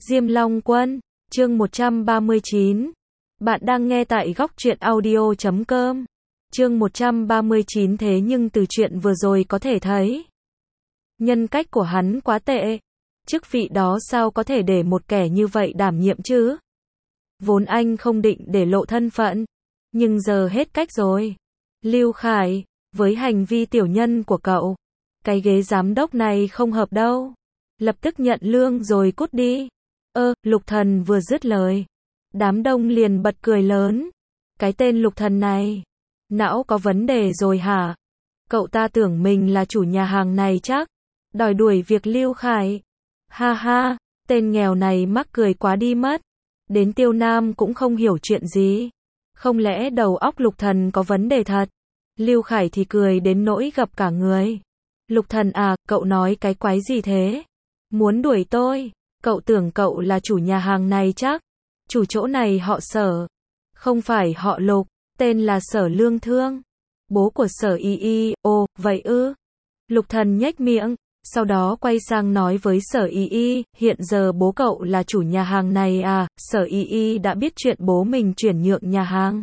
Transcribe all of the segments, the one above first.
Diêm Long Quân, chương 139. Bạn đang nghe tại góc truyện audio.com. Chương 139. Thế nhưng từ chuyện vừa rồi có thể thấy, nhân cách của hắn quá tệ. Chức vị đó sao có thể để một kẻ như vậy đảm nhiệm chứ? Vốn anh không định để lộ thân phận, nhưng giờ hết cách rồi. Lưu Khải, với hành vi tiểu nhân của cậu, cái ghế giám đốc này không hợp đâu. Lập tức nhận lương rồi cút đi. Lục Thần vừa dứt lời, đám đông liền bật cười lớn. Cái tên Lục Thần này, não có vấn đề rồi hả? Cậu ta tưởng mình là chủ nhà hàng này chắc, đòi đuổi việc Lưu Khải. Ha ha, tên nghèo này mắc cười quá đi mất. Đến Tiêu Nam cũng không hiểu chuyện gì. Không lẽ đầu óc Lục Thần có vấn đề thật? Lưu Khải thì cười đến nỗi gập cả người. Lục Thần à, cậu nói cái quái gì thế? Muốn đuổi tôi? Cậu tưởng cậu là chủ nhà hàng này chắc? Chủ chỗ này họ Sở, không phải họ Lục, tên là Sở Lương Thương, bố của Sở Y Y. Ồ, vậy ư? Lục Thần nhếch miệng, sau đó quay sang nói với Sở Y Y, hiện giờ bố cậu là chủ nhà hàng này à? Sở Y Y đã biết chuyện bố mình chuyển nhượng nhà hàng.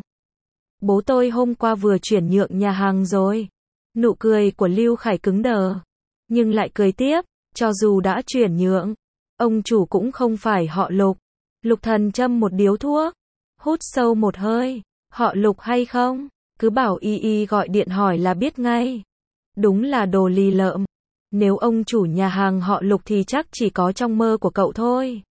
Bố tôi hôm qua vừa chuyển nhượng nhà hàng rồi. Nụ cười của Lưu Khải cứng đờ, nhưng lại cười tiếp, cho dù đã chuyển nhượng, ông chủ cũng không phải họ Lục. Lục Thần châm một điếu thuốc, hút sâu một hơi. Họ Lục hay không? Cứ bảo Y Y gọi điện hỏi là biết ngay. Đúng là đồ lì lợm. Nếu ông chủ nhà hàng họ Lục thì chắc chỉ có trong mơ của cậu thôi.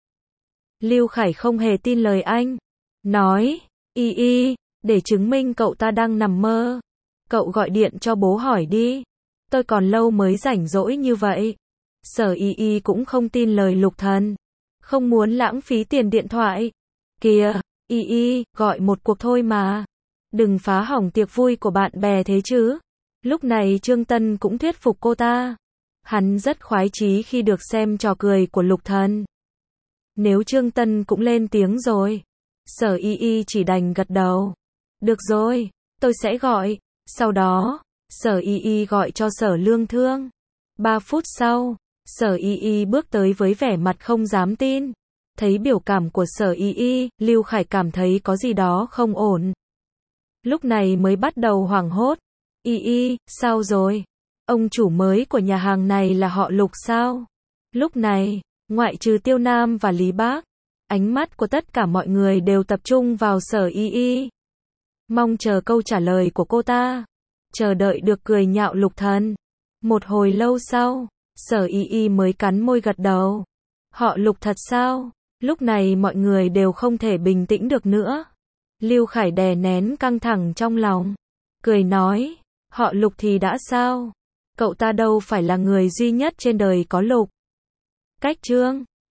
Lưu Khải không hề tin lời anh. Nói, Y Y, để chứng minh cậu ta đang nằm mơ, cậu gọi điện cho bố hỏi đi. Tôi còn lâu mới rảnh rỗi như vậy. Sở Y Y cũng không tin lời Lục Thần, không muốn lãng phí tiền điện thoại. Kìa, Y Y, gọi một cuộc thôi mà. Đừng phá hỏng tiệc vui của bạn bè thế chứ. Lúc này Trương Tân cũng thuyết phục cô ta. Hắn rất khoái chí khi được xem trò cười của Lục Thần. Nếu Trương Tân cũng lên tiếng rồi, Sở Y Y chỉ đành gật đầu. Được rồi, tôi sẽ gọi. Sau đó, Sở Y Y gọi cho Sở Lương Thương. 3 phút sau, Sở Y Y bước tới với vẻ mặt không dám tin. Thấy biểu cảm của Sở Y Y, Lưu Khải cảm thấy có gì đó không ổn. Lúc này mới bắt đầu hoảng hốt. Y Y, sao rồi? Ông chủ mới của nhà hàng này là họ Lục sao? Lúc này, ngoại trừ Tiêu Nam và Lý Bác, ánh mắt của tất cả mọi người đều tập trung vào Sở Y Y. Mong chờ câu trả lời của cô ta. Chờ đợi được cười nhạo Lục Thần. Một hồi lâu sau, Sở Y Y mới cắn môi gật đầu. Họ Lục thật sao? Lúc này mọi người đều không thể bình tĩnh được nữa. Lưu Khải đè nén căng thẳng trong lòng, cười nói, họ Lục thì đã sao? Cậu ta đâu phải là người duy nhất trên đời có Lục. Cách chương